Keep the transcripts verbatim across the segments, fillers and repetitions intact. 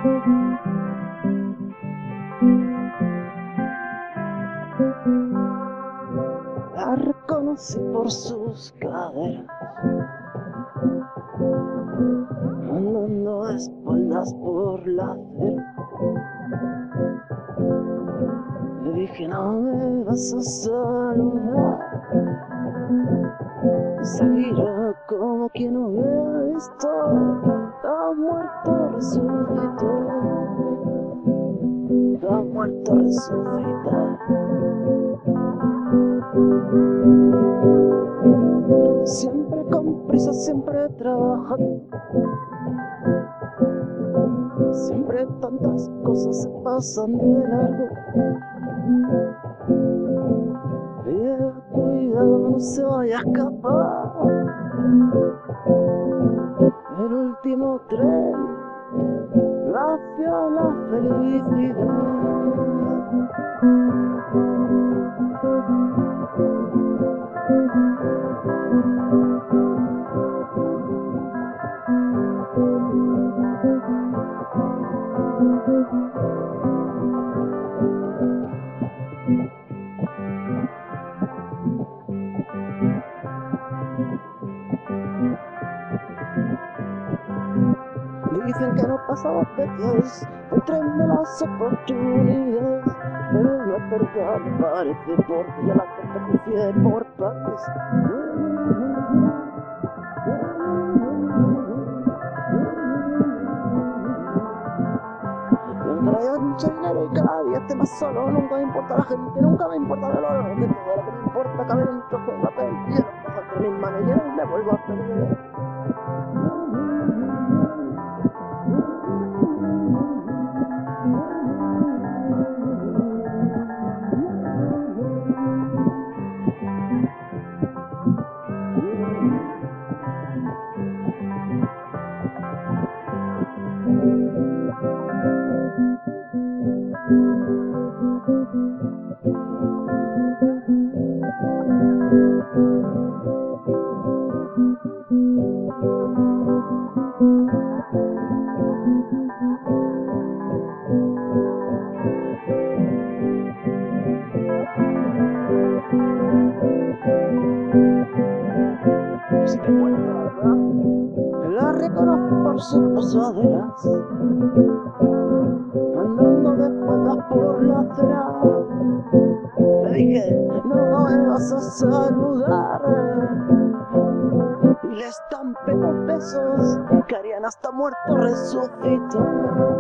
La reconocí por sus caderas, andando a espaldas por la acera. Le dije, no me vas a saludar. Se giró como quien hubiera visto a muerto resucitó, a muerto resucitar. Siempre con prisa, siempre trabajando, siempre tantas cosas se pasan de largo. Lleva cuidado, no se vaya a escapar el último tren hacia la felicidad. Dicen que no pasa dos veces el tren de las oportunidades, pero no es verdad, me parece, porque ya la desperdicié por partes. Y aunque haya mucho dinero y cada día esté más solo, nunca me importa la gente, nunca me importa el oro, que todo lo que me importa cabe en un trozo de papel, y yo lo cojo entre mis manos y en él me vuelvo a perder. Si te cuento la verdad, la reconozco por sus posaderas, andando de espaldas por la acera. Le dije, no me vas a saludar, y le estampé dos besos que harían hasta muerto resucitar.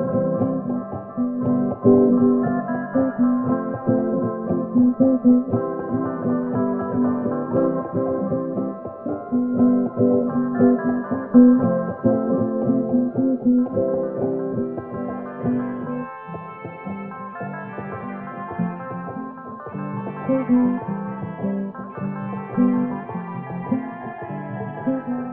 Thank you.